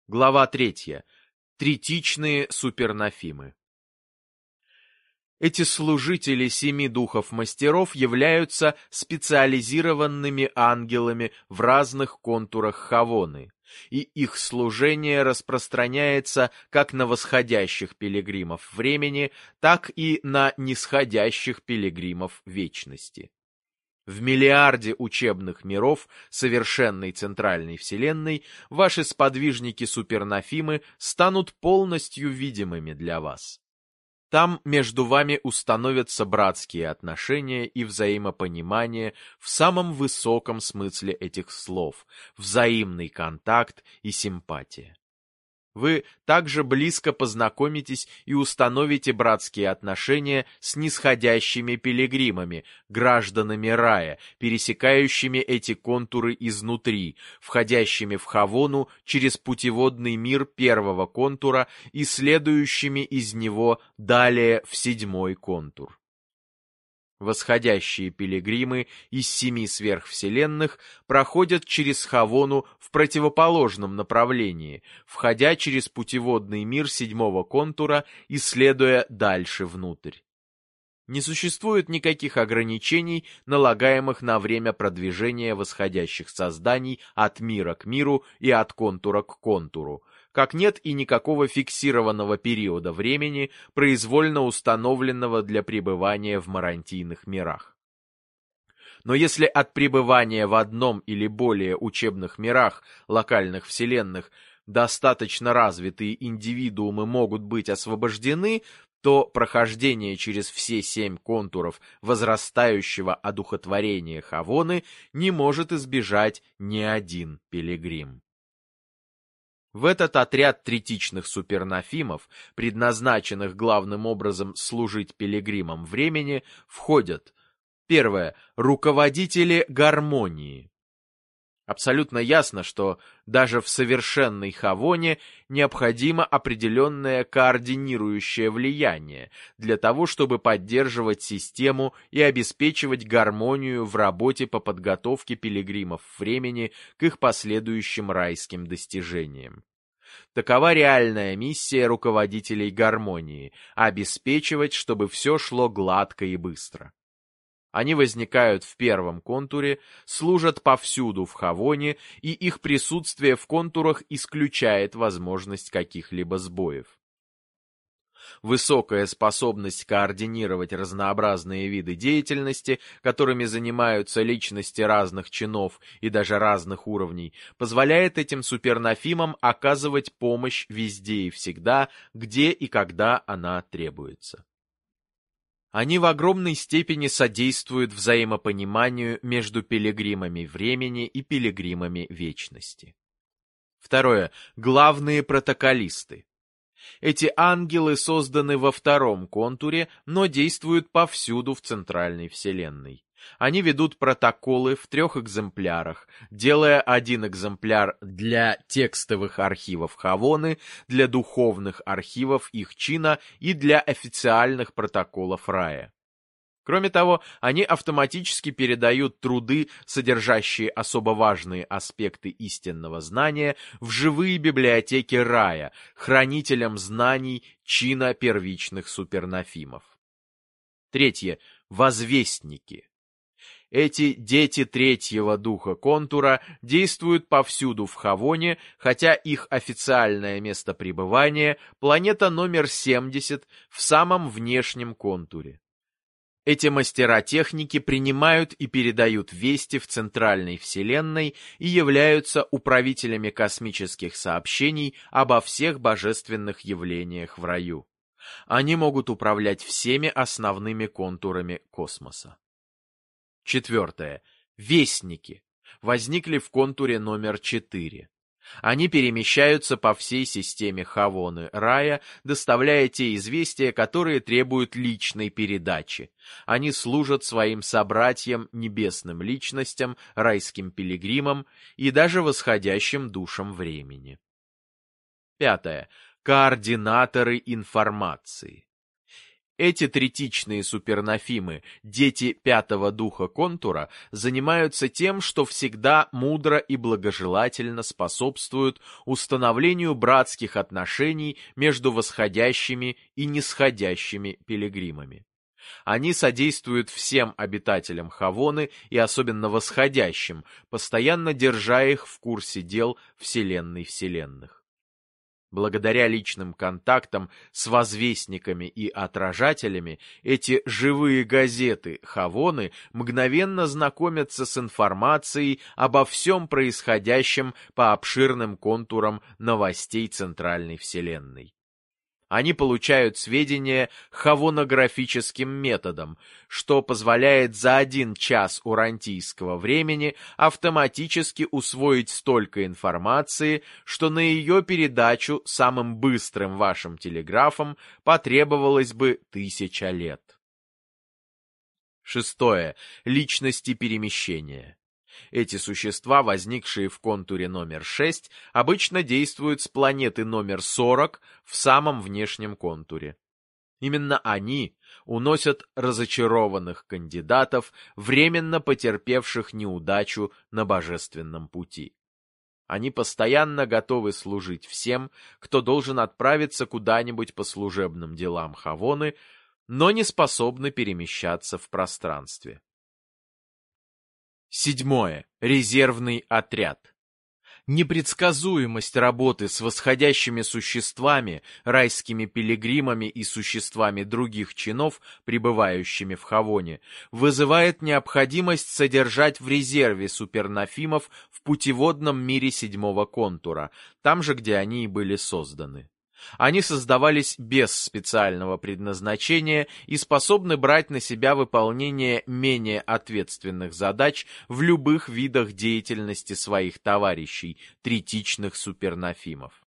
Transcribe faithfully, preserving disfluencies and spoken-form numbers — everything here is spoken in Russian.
Глава третья. Третичные супернофимы. Эти служители семи духов-мастеров являются специализированными ангелами в разных контурах Хавоны, и их служение распространяется как на восходящих пилигримов времени, так и на нисходящих пилигримов вечности. В миллиарде учебных миров совершенной центральной вселенной ваши сподвижники-супернофимы станут полностью видимыми для вас. Там между вами установятся братские отношения и взаимопонимание в самом высоком смысле этих слов, взаимный контакт и симпатия. Вы также близко познакомитесь и установите братские отношения с нисходящими пилигримами, гражданами рая, пересекающими эти контуры изнутри, входящими в Хавону через путеводный мир первого контура и следующими из него далее в седьмой контур. Восходящие пилигримы из семи сверхвселенных проходят через Хавону в противоположном направлении, входя через путеводный мир седьмого контура и следуя дальше внутрь. Не существует никаких ограничений, налагаемых на время продвижения восходящих созданий от мира к миру и от контура к контуру, как нет и никакого фиксированного периода времени, произвольно установленного для пребывания в марантийных мирах. Но если от пребывания в одном или более учебных мирах локальных вселенных достаточно развитые индивидуумы могут быть освобождены, то прохождение через все семь контуров возрастающего одухотворения Хавоны не может избежать ни один пилигрим. В этот отряд третичных супернофимов, предназначенных главным образом служить пилигримам времени, входят: первое. Руководители гармонии. Абсолютно ясно, что даже в совершенной Хавоне необходимо определенное координирующее влияние для того, чтобы поддерживать систему и обеспечивать гармонию в работе по подготовке пилигримов времени к их последующим райским достижениям. Такова реальная миссия руководителей гармонии – обеспечивать, чтобы все шло гладко и быстро. Они возникают в первом контуре, служат повсюду в Хавоне, и их присутствие в контурах исключает возможность каких-либо сбоев. Высокая способность координировать разнообразные виды деятельности, которыми занимаются личности разных чинов и даже разных уровней, позволяет этим супернофимам оказывать помощь везде и всегда, где и когда она требуется. Они в огромной степени содействуют взаимопониманию между пилигримами времени и пилигримами вечности. Второе. Главные протоколисты. Эти ангелы созданы во втором контуре, но действуют повсюду в центральной вселенной. Они ведут протоколы в трех экземплярах, делая один экземпляр для текстовых архивов Хавоны, для духовных архивов их чина и для официальных протоколов рая. Кроме того, они автоматически передают труды, содержащие особо важные аспекты истинного знания, в живые библиотеки рая, хранителям знаний чина первичных супернофимов. Третье. Возвестники. Эти дети третьего духа контура действуют повсюду в Хавоне, хотя их официальное место пребывания – планета номер семьдесят в самом внешнем контуре. Эти мастера техники принимают и передают вести в центральной вселенной и являются управителями космических сообщений обо всех божественных явлениях в раю. Они могут управлять всеми основными контурами космоса. Четвертое. Вестники. Возникли в контуре номер четыре. Они перемещаются по всей системе Хавоны рая, доставляя те известия, которые требуют личной передачи. Они служат своим собратьям, небесным личностям, райским пилигримам и даже восходящим душам времени. Пятое. Координаторы информации. Эти третичные супернофимы, дети пятого духа контура, занимаются тем, что всегда мудро и благожелательно способствуют установлению братских отношений между восходящими и нисходящими пилигримами. Они содействуют всем обитателям Хавоны и особенно восходящим, постоянно держа их в курсе дел Вселенной Вселенных. Благодаря личным контактам с возвестниками и отражателями, эти живые газеты Хавоны мгновенно знакомятся с информацией обо всем происходящем по обширным контурам новостей Центральной Вселенной. Они получают сведения хавонографическим методом, что позволяет за один час урантийского времени автоматически усвоить столько информации, что на ее передачу самым быстрым вашим телеграфом потребовалось бы тысяча лет. Шестое. Личности перемещения. Эти существа, возникшие в контуре номер шесть, обычно действуют с планеты номер сорок в самом внешнем контуре. Именно они уносят разочарованных кандидатов, временно потерпевших неудачу на божественном пути. Они постоянно готовы служить всем, кто должен отправиться куда-нибудь по служебным делам Хавоны, но не способны перемещаться в пространстве. Седьмое. Резервный отряд. Непредсказуемость работы с восходящими существами, райскими пилигримами и существами других чинов, пребывающими в Хавоне, вызывает необходимость содержать в резерве супернофимов в путеводном мире седьмого контура, там же, где они и были созданы. Они создавались без специального предназначения и способны брать на себя выполнение менее ответственных задач в любых видах деятельности своих товарищей, третичных супернофимов.